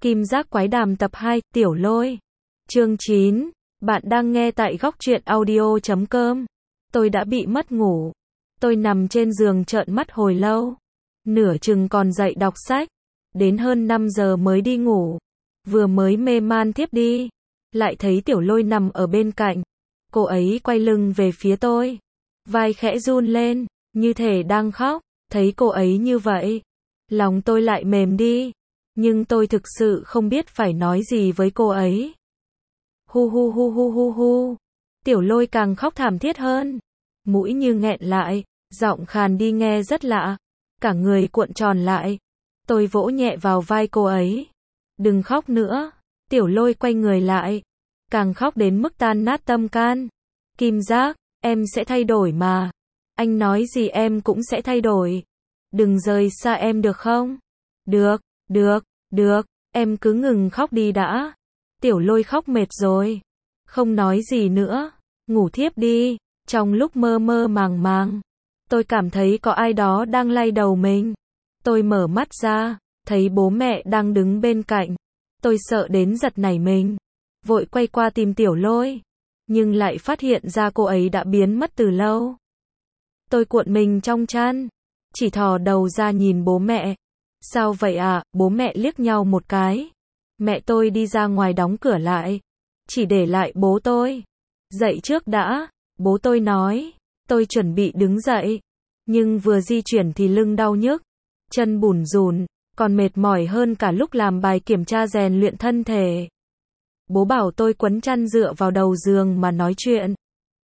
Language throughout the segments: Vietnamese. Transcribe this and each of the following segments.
Kim Giác Quái Đàm tập 2, Tiểu Lôi. Chương 9. Bạn đang nghe tại góc truyện audio.com. Tôi đã bị mất ngủ. Tôi nằm trên giường trợn mắt hồi lâu. Nửa chừng còn dậy đọc sách. Đến hơn 5 giờ mới đi ngủ. Vừa mới mê man thiếp đi. Lại thấy Tiểu Lôi nằm ở bên cạnh. Cô ấy quay lưng về phía tôi. Vai khẽ run lên, như thể đang khóc. Thấy cô ấy như vậy, lòng tôi lại mềm đi. Nhưng tôi thực sự không biết phải nói gì với cô ấy. Hu hu hu hu hu hu. Tiểu Lôi càng khóc thảm thiết hơn. Mũi như nghẹn lại, giọng khàn đi nghe rất lạ. Cả người cuộn tròn lại. Tôi vỗ nhẹ vào vai cô ấy. Đừng khóc nữa. Tiểu Lôi quay người lại. Càng khóc đến mức tan nát tâm can. Kim Giác, em sẽ thay đổi mà. Anh nói gì em cũng sẽ thay đổi. Đừng rời xa em được không? Được, em cứ ngừng khóc đi đã. Tiểu Lôi khóc mệt rồi. Không nói gì nữa. Ngủ thiếp đi. Trong lúc mơ mơ màng màng, tôi cảm thấy có ai đó đang lay đầu mình. Tôi mở mắt ra, thấy bố mẹ đang đứng bên cạnh. Tôi sợ đến giật nảy mình. Vội quay qua tìm Tiểu Lôi. Nhưng lại phát hiện ra cô ấy đã biến mất từ lâu. Tôi cuộn mình trong chăn. Chỉ thò đầu ra nhìn bố mẹ. Sao vậy ạ? Bố mẹ liếc nhau một cái. Mẹ tôi đi ra ngoài đóng cửa lại. Chỉ để lại bố tôi. Dậy trước đã. Bố tôi nói. Tôi chuẩn bị đứng dậy. Nhưng vừa di chuyển thì lưng đau nhức. Chân bủn rủn. Còn mệt mỏi hơn cả lúc làm bài kiểm tra rèn luyện thân thể. Bố bảo tôi quấn chăn dựa vào đầu giường mà nói chuyện.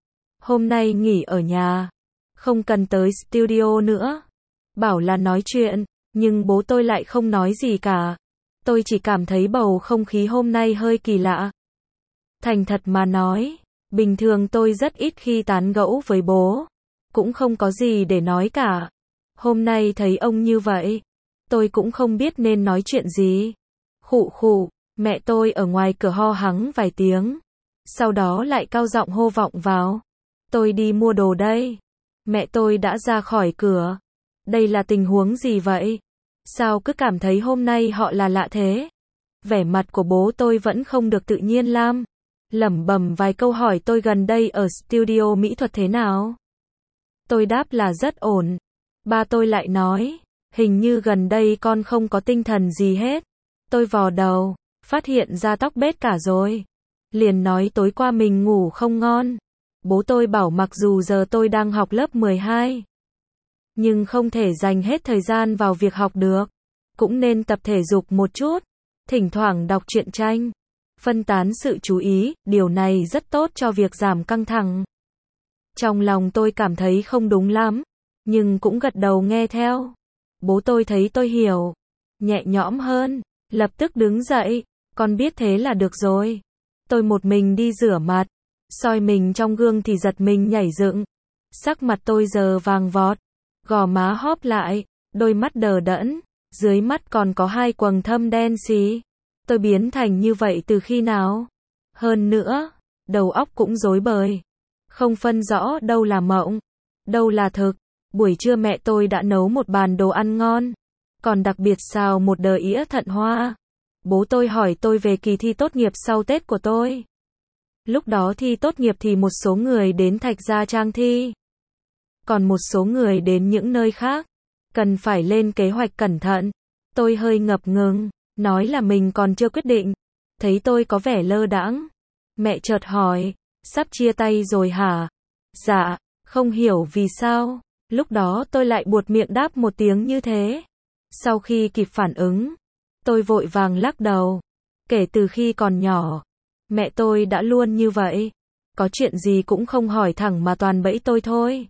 Hôm nay nghỉ ở nhà. Không cần tới studio nữa. Bảo là nói chuyện. Nhưng bố tôi lại không nói gì cả. Tôi chỉ cảm thấy bầu không khí hôm nay hơi kỳ lạ. Thành thật mà nói, bình thường tôi rất ít khi tán gẫu với bố. Cũng không có gì để nói cả. Hôm nay thấy ông như vậy, tôi cũng không biết nên nói chuyện gì. Khụ khụ, mẹ tôi ở ngoài cửa ho hắng vài tiếng. Sau đó lại cao giọng hô vọng vào. Tôi đi mua đồ đây. Mẹ tôi đã ra khỏi cửa. Đây là tình huống gì vậy? Sao cứ cảm thấy hôm nay họ là lạ thế? Vẻ mặt của bố tôi vẫn không được tự nhiên lắm. Lẩm bẩm vài câu hỏi tôi gần đây ở studio mỹ thuật thế nào. Tôi đáp là rất ổn. Ba tôi lại nói, hình như gần đây con không có tinh thần gì hết. Tôi vò đầu, phát hiện ra tóc bết cả rồi. Liền nói tối qua mình ngủ không ngon. Bố tôi bảo mặc dù giờ tôi đang học lớp 12. Nhưng không thể dành hết thời gian vào việc học được. Cũng nên tập thể dục một chút. Thỉnh thoảng đọc truyện tranh. Phân tán sự chú ý, điều này rất tốt cho việc giảm căng thẳng. Trong lòng tôi cảm thấy không đúng lắm. Nhưng cũng gật đầu nghe theo. Bố tôi thấy tôi hiểu. Nhẹ nhõm hơn. Lập tức đứng dậy. Con biết thế là được rồi. Tôi một mình đi rửa mặt. Soi mình trong gương thì giật mình nhảy dựng. Sắc mặt tôi giờ vàng vọt. Gò má hóp lại, đôi mắt đờ đẫn, dưới mắt còn có hai quầng thâm đen xì. Tôi biến thành như vậy từ khi nào? Hơn nữa, đầu óc cũng rối bời. Không phân rõ đâu là mộng, đâu là thực. Buổi trưa mẹ tôi đã nấu một bàn đồ ăn ngon, còn đặc biệt xào một đờ ĩa thận hoa. Bố tôi hỏi tôi về kỳ thi tốt nghiệp sau Tết của tôi. Lúc đó thi tốt nghiệp thì một số người đến Thạch Gia Trang thi. Còn một số người đến những nơi khác. Cần phải lên kế hoạch cẩn thận. Tôi hơi ngập ngừng. Nói là mình còn chưa quyết định. Thấy tôi có vẻ lơ đãng. Mẹ chợt hỏi. Sắp chia tay rồi hả? Dạ. Không hiểu vì sao. Lúc đó tôi lại buột miệng đáp một tiếng như thế. Sau khi kịp phản ứng, tôi vội vàng lắc đầu. Kể từ khi còn nhỏ, mẹ tôi đã luôn như vậy. Có chuyện gì cũng không hỏi thẳng mà toàn bẫy tôi thôi.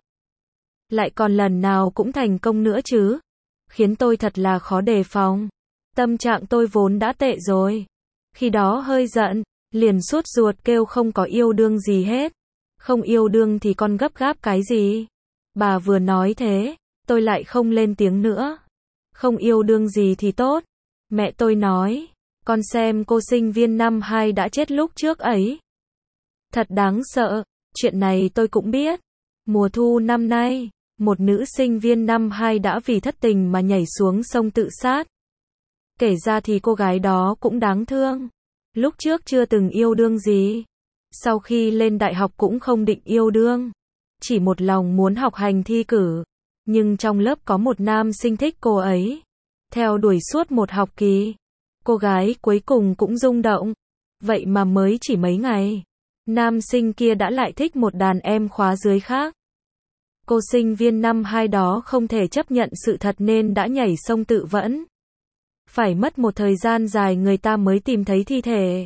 Lại còn lần nào cũng thành công nữa chứ. Khiến tôi thật là khó đề phòng. Tâm trạng tôi vốn đã tệ rồi. Khi đó hơi giận, liền sốt ruột kêu không có yêu đương gì hết. Không yêu đương thì con gấp gáp cái gì? Bà vừa nói thế, tôi lại không lên tiếng nữa. Không yêu đương gì thì tốt. Mẹ tôi nói, con xem cô sinh viên năm 2 đã chết lúc trước ấy. Thật đáng sợ, chuyện này tôi cũng biết. Mùa thu năm nay, một nữ sinh viên năm 2 đã vì thất tình mà nhảy xuống sông tự sát. Kể ra thì cô gái đó cũng đáng thương. Lúc trước chưa từng yêu đương gì. Sau khi lên đại học cũng không định yêu đương. Chỉ một lòng muốn học hành thi cử. Nhưng trong lớp có một nam sinh thích cô ấy. Theo đuổi suốt một học kỳ. Cô gái cuối cùng cũng rung động. Vậy mà mới chỉ mấy ngày. Nam sinh kia đã lại thích một đàn em khóa dưới khác. Cô sinh viên năm 2 đó không thể chấp nhận sự thật nên đã nhảy sông tự vẫn. Phải mất một thời gian dài người ta mới tìm thấy thi thể.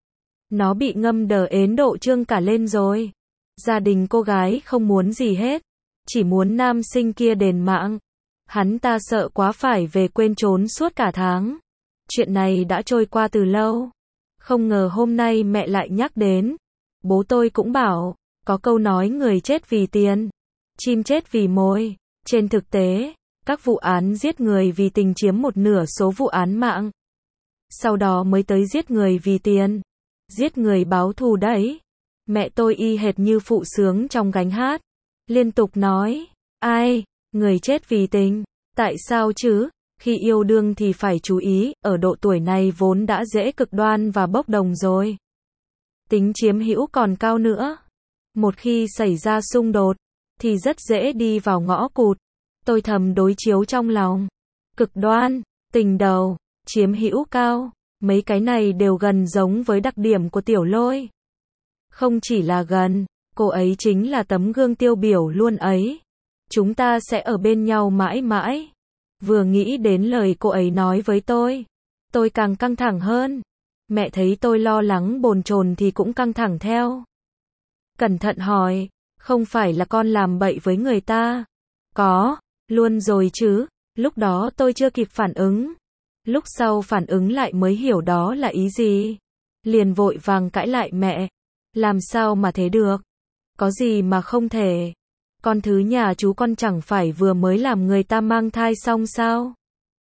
Nó bị ngâm đờ ến độ trương cả lên rồi. Gia đình cô gái không muốn gì hết. Chỉ muốn nam sinh kia đền mạng. Hắn ta sợ quá phải về quên trốn suốt cả tháng. Chuyện này đã trôi qua từ lâu. Không ngờ hôm nay mẹ lại nhắc đến. Bố tôi cũng bảo, có câu nói người chết vì tiền, chim chết vì mồi. Trên thực tế, các vụ án giết người vì tình chiếm một nửa số vụ án mạng. Sau đó mới tới giết người vì tiền. Giết người báo thù đấy. Mẹ tôi y hệt như phụ sướng trong gánh hát. Liên tục nói, ai, người chết vì tình, tại sao chứ? Khi yêu đương thì phải chú ý, ở độ tuổi này vốn đã dễ cực đoan và bốc đồng rồi. Tính chiếm hữu còn cao nữa. Một khi xảy ra xung đột, thì rất dễ đi vào ngõ cụt. Tôi thầm đối chiếu trong lòng. Cực đoan, tình đầu, chiếm hữu cao, mấy cái này đều gần giống với đặc điểm của Tiểu Lôi. Không chỉ là gần, cô ấy chính là tấm gương tiêu biểu luôn ấy. Chúng ta sẽ ở bên nhau mãi mãi. Vừa nghĩ đến lời cô ấy nói với tôi càng căng thẳng hơn. Mẹ thấy tôi lo lắng bồn chồn thì cũng căng thẳng theo. Cẩn thận hỏi, không phải là con làm bậy với người ta? Có, luôn rồi chứ. Lúc đó tôi chưa kịp phản ứng. Lúc sau phản ứng lại mới hiểu đó là ý gì. Liền vội vàng cãi lại mẹ. Làm sao mà thế được? Có gì mà không thể? Con thứ nhà chú con chẳng phải vừa mới làm người ta mang thai xong sao?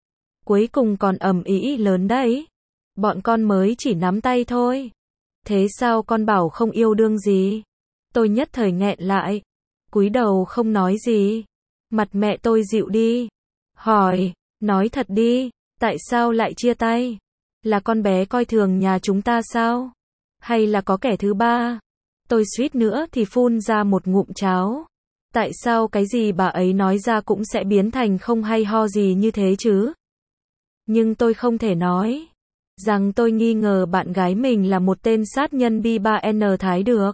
Cuối cùng còn ầm ĩ lớn đấy. Bọn con mới chỉ nắm tay thôi. Thế sao con bảo không yêu đương gì? Tôi nhất thời nghẹn lại. Cúi đầu không nói gì. Mặt mẹ tôi dịu đi. Hỏi, nói thật đi, tại sao lại chia tay? Là con bé coi thường nhà chúng ta sao? Hay là có kẻ thứ ba? Tôi suýt nữa thì phun ra một ngụm cháo. Tại sao cái gì bà ấy nói ra cũng sẽ biến thành không hay ho gì như thế chứ? Nhưng tôi không thể nói rằng tôi nghi ngờ bạn gái mình là một tên sát nhân bi-3N Thái được.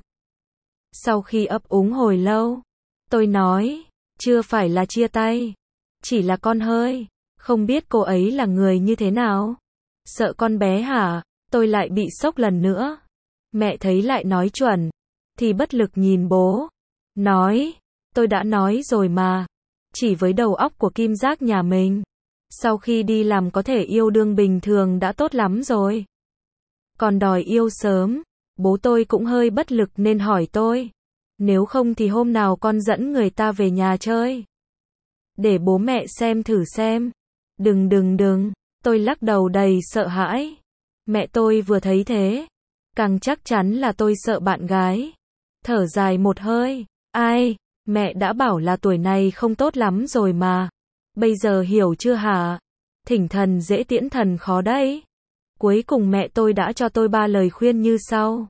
Sau khi ấp úng hồi lâu, tôi nói, chưa phải là chia tay, chỉ là con hơi không biết cô ấy là người như thế nào. Sợ con bé hả? Tôi lại bị sốc lần nữa. Mẹ thấy lại nói chuẩn, thì bất lực nhìn bố. Nói, tôi đã nói rồi mà. Chỉ với đầu óc của Kim Giác nhà mình. Sau khi đi làm có thể yêu đương bình thường đã tốt lắm rồi. Còn đòi yêu sớm, bố tôi cũng hơi bất lực nên hỏi tôi. Nếu không thì hôm nào con dẫn người ta về nhà chơi. Để bố mẹ xem thử xem. Đừng, tôi lắc đầu đầy sợ hãi. Mẹ tôi vừa thấy thế, càng chắc chắn là tôi sợ bạn gái. Thở dài một hơi, ai, mẹ đã bảo là tuổi này không tốt lắm rồi mà. Bây giờ hiểu chưa hả? Thỉnh thần dễ tiễn thần khó đấy. Cuối cùng mẹ tôi đã cho tôi 3 lời khuyên như sau.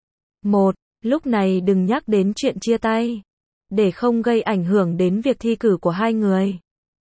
1. Lúc này đừng nhắc đến chuyện chia tay, để không gây ảnh hưởng đến việc thi cử của hai người.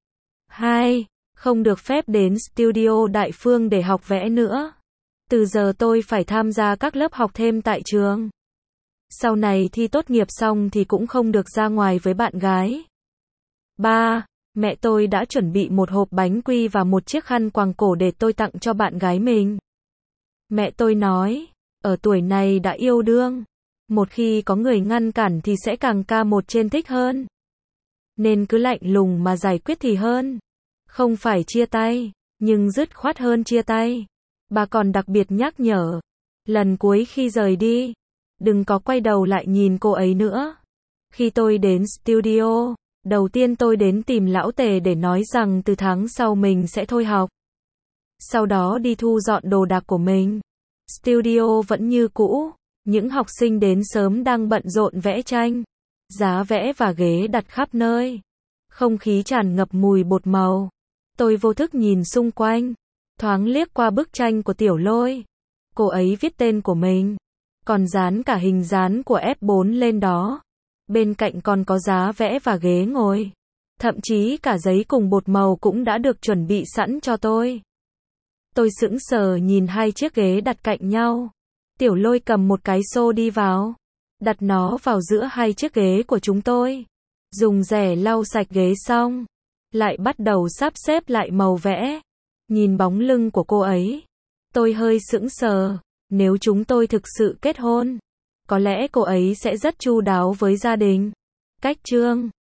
2. Không được phép đến studio Đại Phương để học vẽ nữa. Từ giờ tôi phải tham gia các lớp học thêm tại trường. Sau này thi tốt nghiệp xong thì cũng không được ra ngoài với bạn gái. 3. Mẹ tôi đã chuẩn bị một hộp bánh quy và một chiếc khăn quàng cổ để tôi tặng cho bạn gái mình. Mẹ tôi nói, ở tuổi này đã yêu đương, một khi có người ngăn cản thì sẽ càng ca một trên thích hơn. Nên cứ lạnh lùng mà giải quyết thì hơn. Không phải chia tay, nhưng dứt khoát hơn chia tay. Bà còn đặc biệt nhắc nhở, lần cuối khi rời đi, đừng có quay đầu lại nhìn cô ấy nữa. Khi tôi đến studio, đầu tiên tôi đến tìm lão Tề để nói rằng từ tháng sau mình sẽ thôi học. Sau đó đi thu dọn đồ đạc của mình. Studio vẫn như cũ, những học sinh đến sớm đang bận rộn vẽ tranh. Giá vẽ và ghế đặt khắp nơi. Không khí tràn ngập mùi bột màu. Tôi vô thức nhìn xung quanh. thoáng liếc qua bức tranh của Tiểu Lôi. Cô ấy viết tên của mình, còn dán cả hình dán của F4 lên đó. Bên cạnh còn có giá vẽ và ghế ngồi. Thậm chí cả giấy cùng bột màu cũng đã được chuẩn bị sẵn cho tôi. Tôi sững sờ nhìn hai chiếc ghế đặt cạnh nhau. Tiểu Lôi cầm một cái xô đi vào, đặt nó vào giữa hai chiếc ghế của chúng tôi. Dùng rẻ lau sạch ghế xong, lại bắt đầu sắp xếp lại màu vẽ. Nhìn bóng lưng của cô ấy, tôi hơi sững sờ. Nếu chúng tôi thực sự kết hôn, có lẽ cô ấy sẽ rất chu đáo với gia đình. Cách chương